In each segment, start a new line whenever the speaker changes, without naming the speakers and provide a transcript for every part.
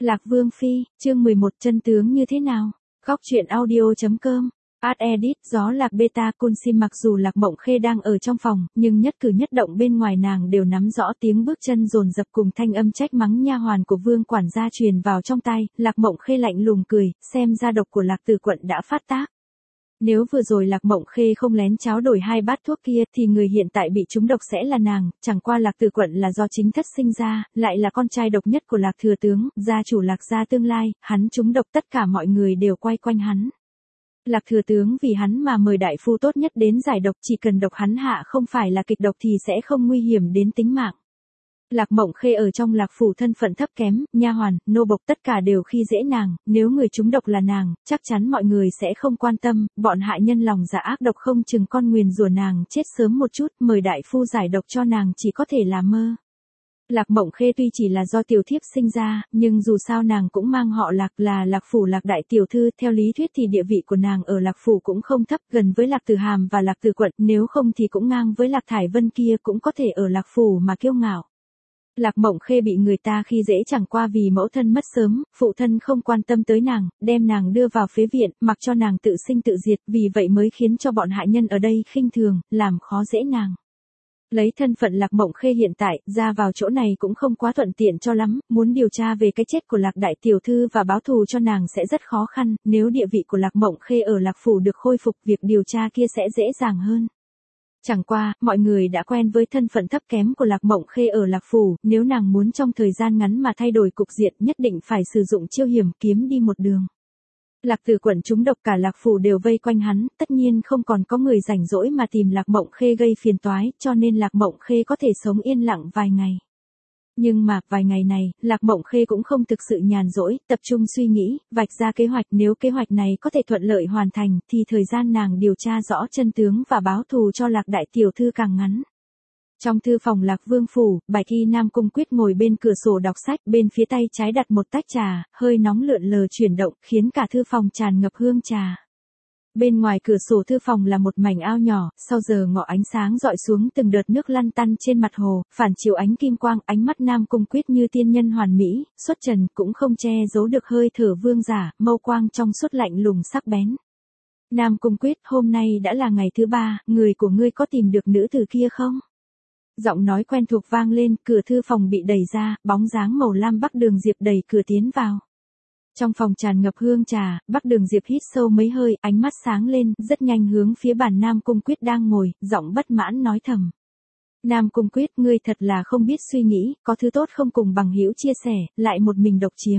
Lạc Vương Phi, chương 11 chân tướng như thế nào? Góc truyện audio.com. Ad edit, gió lạc beta Kunsim. Mặc dù Lạc Mộng Khê đang ở trong phòng, nhưng nhất cử nhất động bên ngoài nàng đều nắm rõ. Tiếng bước chân dồn dập cùng thanh âm trách mắng nha hoàn của Vương quản gia truyền vào trong tai. Lạc Mộng Khê lạnh lùng cười, xem ra độc của Lạc Tử Quận đã phát tác. Nếu vừa rồi Lạc Mộng Khê không lén tráo đổi 2 bát thuốc kia thì người hiện tại bị trúng độc sẽ là nàng, chẳng qua Lạc Tử Quận là do chính thất sinh ra, lại là con trai độc nhất của Lạc Thừa Tướng, gia chủ Lạc gia tương lai, hắn trúng độc tất cả mọi người đều quay quanh hắn. Lạc Thừa Tướng vì hắn mà mời đại phu tốt nhất đến giải độc, chỉ cần độc hắn hạ không phải là kịch độc thì sẽ không nguy hiểm đến tính mạng. Lạc Mộng Khê ở trong Lạc phủ thân phận thấp kém, nha hoàn, nô bộc tất cả đều khi dễ nàng, nếu người trúng độc là nàng, chắc chắn mọi người sẽ không quan tâm, bọn hại nhân lòng dạ ác độc không chừng con nguyền rủa nàng chết sớm một chút, mời đại phu giải độc cho nàng chỉ có thể là mơ. Lạc Mộng Khê tuy chỉ là do tiểu thiếp sinh ra, nhưng dù sao nàng cũng mang họ Lạc, là Lạc phủ Lạc đại tiểu thư, theo lý thuyết thì địa vị của nàng ở Lạc phủ cũng không thấp, gần với Lạc Tử Hàm và Lạc Tử Quận, nếu không thì cũng ngang với Lạc Thải Vân kia, cũng có thể ở Lạc phủ mà kiêu ngạo. Lạc Mộng Khê bị người ta khi dễ chẳng qua vì mẫu thân mất sớm, phụ thân không quan tâm tới nàng, đem nàng đưa vào phế viện, mặc cho nàng tự sinh tự diệt, vì vậy mới khiến cho bọn hại nhân ở đây khinh thường, làm khó dễ nàng. Lấy thân phận Lạc Mộng Khê hiện tại, ra vào chỗ này cũng không quá thuận tiện cho lắm, muốn điều tra về cái chết của Lạc đại tiểu thư và báo thù cho nàng sẽ rất khó khăn, nếu địa vị của Lạc Mộng Khê ở Lạc phủ được khôi phục, việc điều tra kia sẽ dễ dàng hơn. Chẳng qua, mọi người đã quen với thân phận thấp kém của Lạc Mộng Khê ở Lạc phủ, nếu nàng muốn trong thời gian ngắn mà thay đổi cục diện nhất định phải sử dụng chiêu hiểm kiếm đi một đường. Lạc Tử Quận trúng độc, cả Lạc phủ đều vây quanh hắn, tất nhiên không còn có người rảnh rỗi mà tìm Lạc Mộng Khê gây phiền toái, cho nên Lạc Mộng Khê có thể sống yên lặng vài ngày. Nhưng mà, vài ngày này, Lạc Mộng Khê cũng không thực sự nhàn rỗi, tập trung suy nghĩ, vạch ra kế hoạch, nếu kế hoạch này có thể thuận lợi hoàn thành, thì thời gian nàng điều tra rõ chân tướng và báo thù cho Lạc đại tiểu thư càng ngắn. Trong thư phòng Lạc Vương phủ, Bạch Y Nam Cung Quyết ngồi bên cửa sổ đọc sách, bên phía tay trái đặt một tách trà, hơi nóng lượn lờ chuyển động, khiến cả thư phòng tràn ngập hương trà. Bên ngoài cửa sổ thư phòng là một mảnh ao nhỏ, sau giờ ngọ ánh sáng dọi xuống từng đợt nước lăn tăn trên mặt hồ, phản chiếu ánh kim quang, ánh mắt Nam Cung Quyết như tiên nhân hoàn mỹ, xuất trần, cũng không che giấu được hơi thở vương giả, mâu quang trong suốt lạnh lùng sắc bén. Nam Cung Quyết, hôm nay đã là ngày thứ 3, người của ngươi có tìm được nữ tử kia không? Giọng nói quen thuộc vang lên, cửa thư phòng bị đẩy ra, bóng dáng màu lam Bắc Đường Diệp đẩy cửa tiến vào. Trong phòng tràn ngập hương trà, Bắc Đường Diệp hít sâu mấy hơi, ánh mắt sáng lên, rất nhanh hướng phía bàn Nam Cung Quyết đang ngồi, giọng bất mãn nói thầm. Nam Cung Quyết, ngươi thật là không biết suy nghĩ, có thứ tốt không cùng bằng hữu chia sẻ, lại một mình độc chiếm.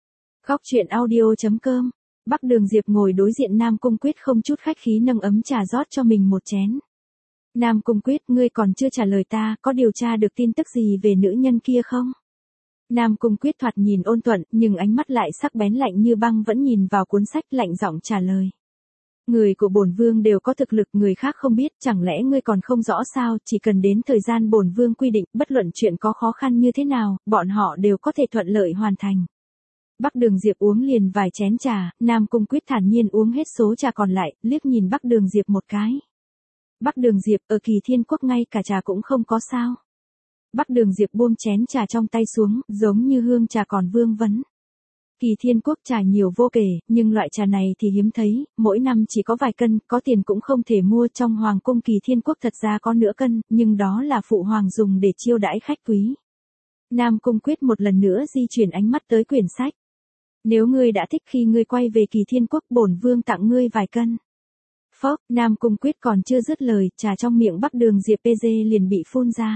Góc truyện audio.com. Bắc Đường Diệp ngồi đối diện Nam Cung Quyết không chút khách khí nâng ấm trà rót cho mình một chén. Nam Cung Quyết, ngươi còn chưa trả lời ta, có điều tra được tin tức gì về nữ nhân kia không? Nam Cung Quyết thoạt nhìn ôn thuận, nhưng ánh mắt lại sắc bén lạnh như băng, vẫn nhìn vào cuốn sách, lạnh giọng trả lời. Người của bổn vương đều có thực lực, người khác không biết, chẳng lẽ ngươi còn không rõ sao, chỉ cần đến thời gian bổn vương quy định, bất luận chuyện có khó khăn như thế nào, bọn họ đều có thể thuận lợi hoàn thành. Bắc Đường Diệp uống liền vài chén trà, Nam Cung Quyết thản nhiên uống hết số trà còn lại, liếc nhìn Bắc Đường Diệp một cái. Bắc Đường Diệp, ở Kỳ Thiên Quốc ngay cả trà cũng không có sao? Bắc Đường Diệp buông chén trà trong tay xuống, giống như hương trà còn vương vấn. Kỳ Thiên Quốc trà nhiều vô kể, nhưng loại trà này thì hiếm thấy, mỗi năm chỉ có vài cân, có tiền cũng không thể mua. Trong Hoàng cung Kỳ Thiên Quốc thật ra có nửa cân, nhưng đó là phụ hoàng dùng để chiêu đãi khách quý. Nam Cung Quyết một lần nữa di chuyển ánh mắt tới quyển sách. Nếu ngươi đã thích, khi ngươi quay về Kỳ Thiên Quốc, bổn vương tặng ngươi vài cân. Phốc, Nam Cung Quyết còn chưa dứt lời, trà trong miệng Bắc Đường Diệp PG liền bị phun ra.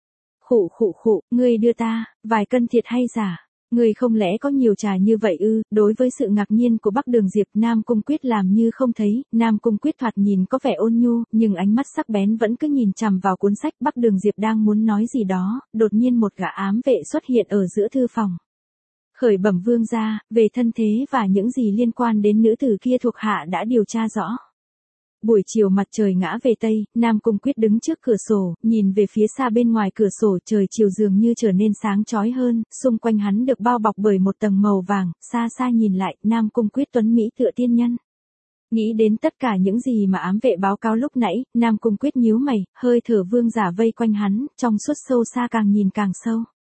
Khụ khụ khụ, ngươi đưa ta, vài cân thiệt hay giả? Ngươi không lẽ có nhiều trà như vậy ư? Đối với sự ngạc nhiên của Bắc Đường Diệp, Nam Cung Quyết làm như không thấy, Nam Cung Quyết thoạt nhìn có vẻ ôn nhu, nhưng ánh mắt sắc bén vẫn cứ nhìn chằm vào cuốn sách. Bắc Đường Diệp đang muốn nói gì đó, đột nhiên một gã ám vệ xuất hiện ở giữa thư phòng. Khởi bẩm vương gia, về thân thế và những gì liên quan đến nữ tử kia thuộc hạ đã điều tra rõ. Buổi chiều mặt trời ngã về Tây, Nam Cung Quyết đứng trước cửa sổ, nhìn về phía xa bên ngoài cửa sổ, trời chiều dường như trở nên sáng chói hơn, xung quanh hắn được bao bọc bởi một tầng màu vàng, xa xa nhìn lại, Nam Cung Quyết tuấn mỹ tựa tiên nhân. Nghĩ đến tất cả những gì mà ám vệ báo cáo lúc nãy, Nam Cung Quyết nhíu mày, hơi thở vương giả vây quanh hắn, trong suốt sâu xa càng nhìn càng sâu.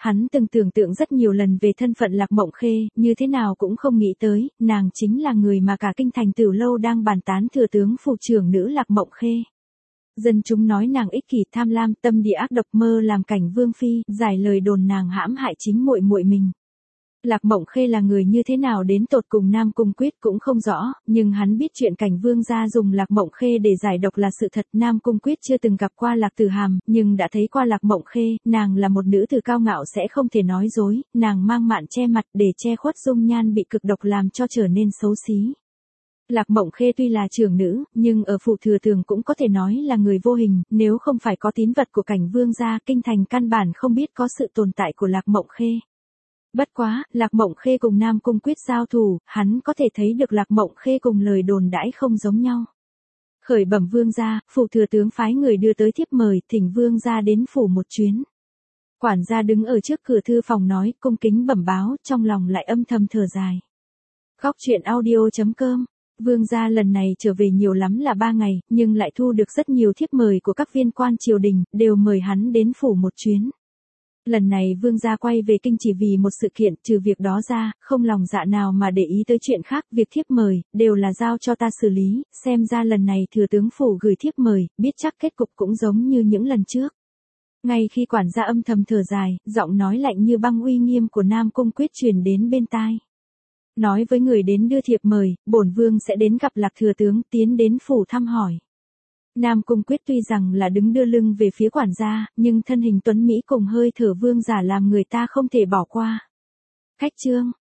Hắn từng tưởng tượng rất nhiều lần về thân phận Lạc Mộng Khê, như thế nào cũng không nghĩ tới, nàng chính là người mà cả kinh thành Tửu Lâu đang bàn tán thừa tướng phủ trưởng nữ Lạc Mộng Khê. Dân chúng nói nàng ích kỷ tham lam tâm địa ác độc mơ làm cảnh vương phi, giải lời đồn nàng hãm hại chính muội muội mình. Lạc Mộng Khê là người như thế nào đến tột cùng Nam Cung Quyết cũng không rõ, nhưng hắn biết chuyện cảnh vương gia dùng Lạc Mộng Khê để giải độc là sự thật. Nam Cung Quyết chưa từng gặp qua Lạc Tử Hàm, nhưng đã thấy qua Lạc Mộng Khê, nàng là một nữ tử cao ngạo sẽ không thể nói dối, nàng mang mạn che mặt để che khuất dung nhan bị cực độc làm cho trở nên xấu xí. Lạc Mộng Khê tuy là trưởng nữ, nhưng ở phủ thừa tướng cũng có thể nói là người vô hình, nếu không phải có tín vật của cảnh vương gia, kinh thành căn bản không biết có sự tồn tại của Lạc Mộng Khê. Bất quá, Lạc Mộng Khê cùng Nam Cung Quyết giao thủ, hắn có thể thấy được Lạc Mộng Khê cùng lời đồn đãi không giống nhau. Khởi bẩm vương gia, phủ thừa tướng phái người đưa tới thiếp mời, thỉnh vương gia đến phủ một chuyến. Quản gia đứng ở trước cửa thư phòng nói, cung kính bẩm báo, trong lòng lại âm thầm thở dài. Góc truyện audio.com. Vương gia lần này trở về nhiều lắm là 3 ngày, nhưng lại thu được rất nhiều thiếp mời của các viên quan triều đình, đều mời hắn đến phủ một chuyến. Lần này vương gia quay về kinh chỉ vì một sự kiện, trừ việc đó ra, không lòng dạ nào mà để ý tới chuyện khác, việc thiếp mời, đều là giao cho ta xử lý, xem ra lần này thừa tướng phủ gửi thiếp mời, biết chắc kết cục cũng giống như những lần trước. Ngay khi quản gia âm thầm thở dài, giọng nói lạnh như băng uy nghiêm của Nam Cung Quyết truyền đến bên tai. Nói với người đến đưa thiệp mời, bổn vương sẽ đến gặp Lạc thừa tướng, tiến đến phủ thăm hỏi. Nam Cung Quyết tuy rằng là đứng đưa lưng về phía quản gia, nhưng thân hình tuấn mỹ cùng hơi thở vương giả làm người ta không thể bỏ qua. Khách trương,